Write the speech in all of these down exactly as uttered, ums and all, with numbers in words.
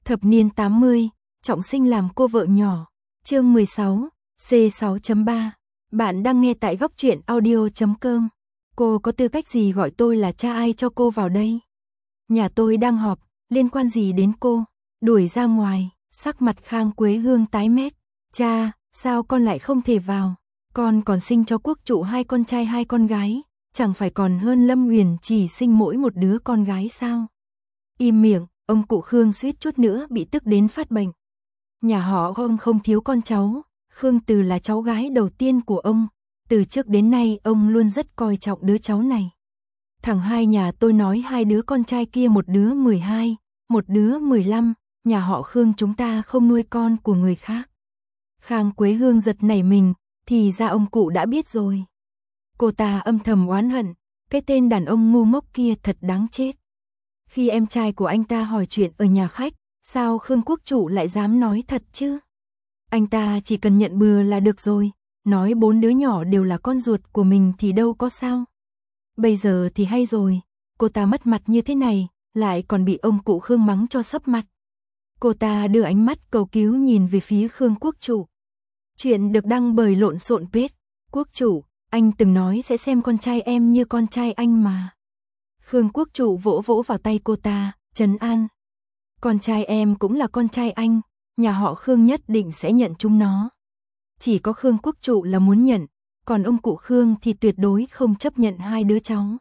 Thập niên tám mươi, trọng sinh làm cô vợ nhỏ. Chương mười sáu, C sáu chấm ba. Bạn đang nghe tại góc truyện audio chấm com. Cô có tư cách gì gọi tôi là cha, ai cho cô vào đây? Nhà tôi đang họp, liên quan gì đến cô? Đuổi ra ngoài. Sắc mặt Khang Quế Hương tái mét. Cha, sao con lại không thể vào? Con còn sinh cho Quốc Trụ hai con trai hai con gái, chẳng phải còn hơn Lâm Huyền chỉ sinh mỗi một đứa con gái sao? Im miệng, ông cụ Khương suýt chút nữa bị tức đến phát bệnh. Nhà họ ông không thiếu con cháu, Khương Từ là cháu gái đầu tiên của ông, từ trước đến nay ông luôn rất coi trọng đứa cháu này. Thằng hai nhà tôi nói hai đứa con trai kia một đứa mười hai, một đứa mười lăm, nhà họ Khương chúng ta không nuôi con của người khác. Khang Quế Hương giật nảy mình, thì ra ông cụ đã biết rồi. Cô ta âm thầm oán hận, cái tên đàn ông ngu ngốc kia thật đáng chết. Khi em trai của anh ta hỏi chuyện ở nhà khách, sao Khương Quốc Trụ lại dám nói thật chứ? Anh ta chỉ cần nhận bừa là được rồi, nói bốn đứa nhỏ đều là con ruột của mình thì đâu có sao. Bây giờ thì hay rồi, cô ta mất mặt như thế này, lại còn bị ông cụ Khương mắng cho sấp mặt. Cô ta đưa ánh mắt cầu cứu nhìn về phía Khương Quốc Trụ. Chuyện được đăng bởi Lộn Xộn Page. Quốc Trụ, anh từng nói sẽ xem con trai em như con trai anh mà. Khương Quốc Trụ vỗ vỗ vào tay cô ta, trấn an. Con trai em cũng là con trai anh, nhà họ Khương nhất định sẽ nhận chúng nó. Chỉ có Khương Quốc Trụ là muốn nhận, còn ông cụ Khương thì tuyệt đối không chấp nhận hai đứa cháu.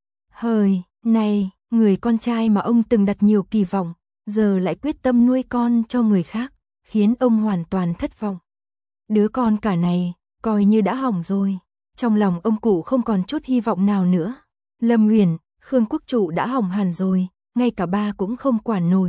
Hời, này, người con trai mà ông từng đặt nhiều kỳ vọng, giờ lại quyết tâm nuôi con cho người khác, khiến ông hoàn toàn thất vọng. Đứa con cả này, coi như đã hỏng rồi. Trong lòng ông cụ không còn chút hy vọng nào nữa. Lâm Huyền, Khương Quốc Trụ đã hỏng hẳn rồi, ngay cả ba cũng không quản nổi.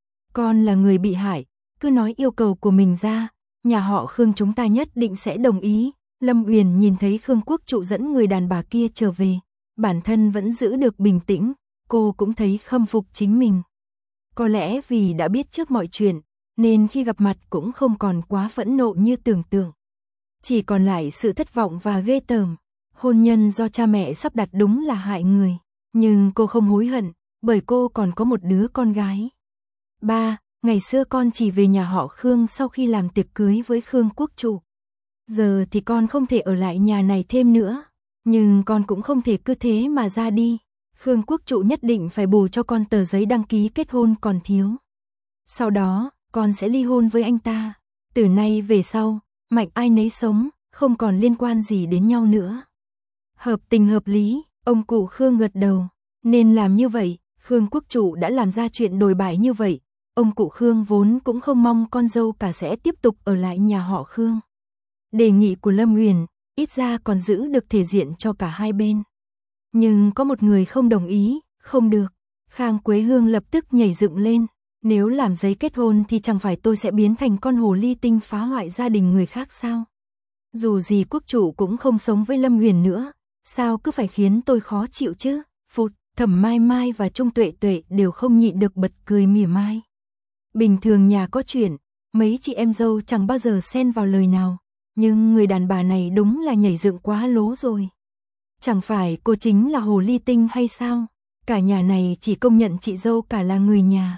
Con là người bị hại, cứ nói yêu cầu của mình ra, nhà họ Khương chúng ta nhất định sẽ đồng ý. Lâm Huyền nhìn thấy Khương Quốc Trụ dẫn người đàn bà kia trở về, bản thân vẫn giữ được bình tĩnh, cô cũng thấy khâm phục chính mình. Có lẽ vì đã biết trước mọi chuyện, nên khi gặp mặt cũng không còn quá phẫn nộ như tưởng tượng. Chỉ còn lại sự thất vọng và ghê tởm. Hôn nhân do cha mẹ sắp đặt đúng là hại người. Nhưng cô không hối hận, bởi cô còn có một đứa con gái. Ba, ngày xưa con chỉ về nhà họ Khương sau khi làm tiệc cưới với Khương Quốc Trụ. Giờ thì con không thể ở lại nhà này thêm nữa. Nhưng con cũng không thể cứ thế mà ra đi. Khương Quốc Trụ nhất định phải bù cho con tờ giấy đăng ký kết hôn còn thiếu. Sau đó, con sẽ ly hôn với anh ta. Từ nay về sau, mạnh ai nấy sống, không còn liên quan gì đến nhau nữa. Hợp tình hợp lý, ông cụ Khương gật đầu. Nên làm như vậy, Khương Quốc Trụ đã làm ra chuyện đồi bại như vậy. Ông cụ Khương vốn cũng không mong con dâu cả sẽ tiếp tục ở lại nhà họ Khương. Đề nghị của Lâm Huyền, ít ra còn giữ được thể diện cho cả hai bên. Nhưng có một người không đồng ý, không được. Khang Quế Hương lập tức nhảy dựng lên. Nếu làm giấy kết hôn thì chẳng phải tôi sẽ biến thành con hồ ly tinh phá hoại gia đình người khác sao? Dù gì Quốc Trụ cũng không sống với Lâm Huyền nữa, sao cứ phải khiến tôi khó chịu chứ? Phụt, Thẩm Mai Mai và Trung Tuệ Tuệ đều không nhịn được bật cười mỉa mai. Bình thường nhà có chuyện, mấy chị em dâu chẳng bao giờ xen vào lời nào, nhưng người đàn bà này đúng là nhảy dựng quá lố rồi. Chẳng phải cô chính là hồ ly tinh hay sao? Cả nhà này chỉ công nhận chị dâu cả là người nhà.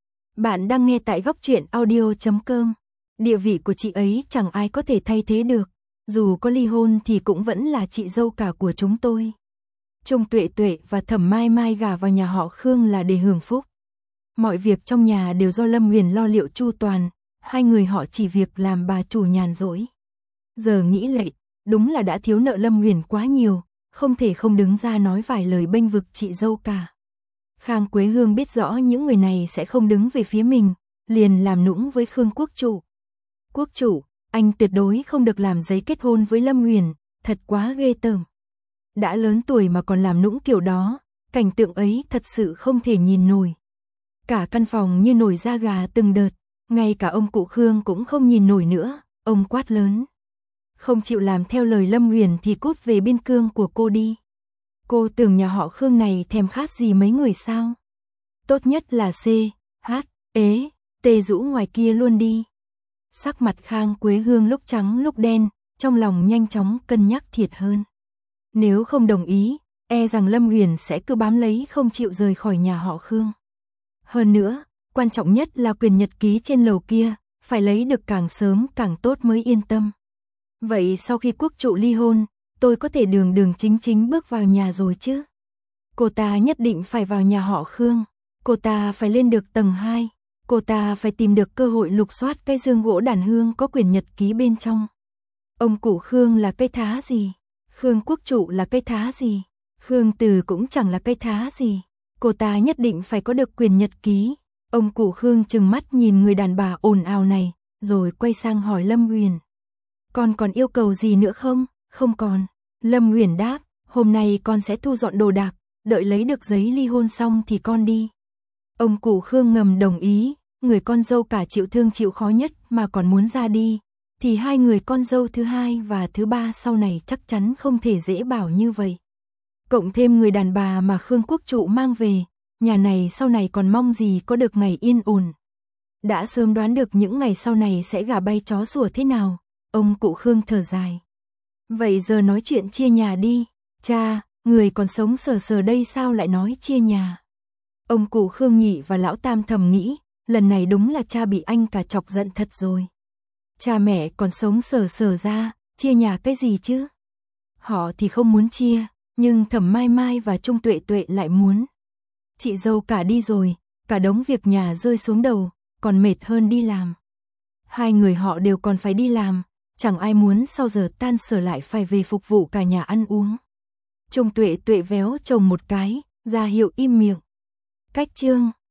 Bạn đang nghe tại góc truyện audio chấm com. Địa vị của chị ấy chẳng ai có thể thay thế được. Dù có ly hôn thì cũng vẫn là chị dâu cả của chúng tôi. Trung Tuệ Tuệ và Thẩm Mai Mai gả vào nhà họ Khương là để hưởng phúc. Mọi việc trong nhà đều do Lâm Huyền lo liệu chu toàn. Hai người họ chỉ việc làm bà chủ nhàn rỗi. Giờ nghĩ lại, đúng là đã thiếu nợ Lâm Huyền quá nhiều. Không thể không đứng ra nói vài lời bênh vực chị dâu cả. Khang Quế Hương biết rõ những người này sẽ không đứng về phía mình, liền làm nũng với Khương Quốc Trụ. Quốc Trụ, anh tuyệt đối không được làm giấy kết hôn với Lâm Huyền, thật quá ghê tởm. Đã lớn tuổi mà còn làm nũng kiểu đó, cảnh tượng ấy thật sự không thể nhìn nổi. Cả căn phòng như nổi da gà từng đợt, ngay cả ông cụ Khương cũng không nhìn nổi nữa, ông quát lớn. Không chịu làm theo lời Lâm Huyền thì cút về biên cương của cô đi. Cô tưởng nhà họ Khương này thèm khát gì mấy người sao? Tốt nhất là C, H, ế, T rũ ngoài kia luôn đi. Sắc mặt Khang Quế Hương lúc trắng lúc đen, trong lòng nhanh chóng cân nhắc thiệt hơn. Nếu không đồng ý, e rằng Lâm Huyền sẽ cứ bám lấy không chịu rời khỏi nhà họ Khương. Hơn nữa, Quan trọng nhất là quyền nhật ký trên lầu kia, phải lấy được càng sớm càng tốt mới yên tâm. Vậy sau khi quốc trụ ly hôn, tôi có thể đường đường chính chính bước vào nhà rồi chứ? Cô ta nhất định phải vào nhà họ Khương, cô ta phải lên được tầng hai, cô ta phải tìm được cơ hội lục soát cái dương gỗ đàn hương có quyển nhật ký bên trong. Ông cụ Khương là cây thá gì? Khương quốc trụ là cây thá gì? Khương Từ cũng chẳng là cây thá gì. Cô ta nhất định phải có được quyền nhật ký. Ông cụ Khương trừng mắt nhìn người đàn bà ồn ào này, rồi quay sang hỏi Lâm Uyển. Con còn yêu cầu gì nữa không? Không còn. Lâm Uyển đáp, hôm nay con sẽ thu dọn đồ đạc, đợi lấy được giấy ly hôn xong thì con đi. Ông cụ Khương ngầm đồng ý, người con dâu cả chịu thương chịu khó nhất mà còn muốn ra đi, thì hai người con dâu thứ hai và thứ ba sau này chắc chắn không thể dễ bảo như vậy. Cộng thêm người đàn bà mà Khương quốc trụ mang về, nhà này sau này còn mong gì có được ngày yên ổn. Đã sớm đoán được những ngày sau này sẽ gà bay chó sủa thế nào, ông cụ Khương thở dài. Vậy giờ nói chuyện chia nhà đi, cha, người còn sống sờ sờ đây sao lại nói chia nhà. Ông cụ Khương Nhị và lão Tam thầm nghĩ, lần này đúng là cha bị anh cả chọc giận thật rồi. Cha mẹ còn sống sờ sờ ra, chia nhà cái gì chứ? Họ thì không muốn chia, nhưng Thẩm Mai Mai và Trung Tuệ Tuệ lại muốn. Chị dâu cả đi rồi, cả đống việc nhà rơi xuống đầu, còn mệt hơn đi làm. Hai người họ đều còn phải đi làm, chẳng ai muốn sau giờ tan sở lại phải về phục vụ cả nhà ăn uống. Trung Tuệ Tuệ véo chồng một cái, ra hiệu im miệng. Cách chương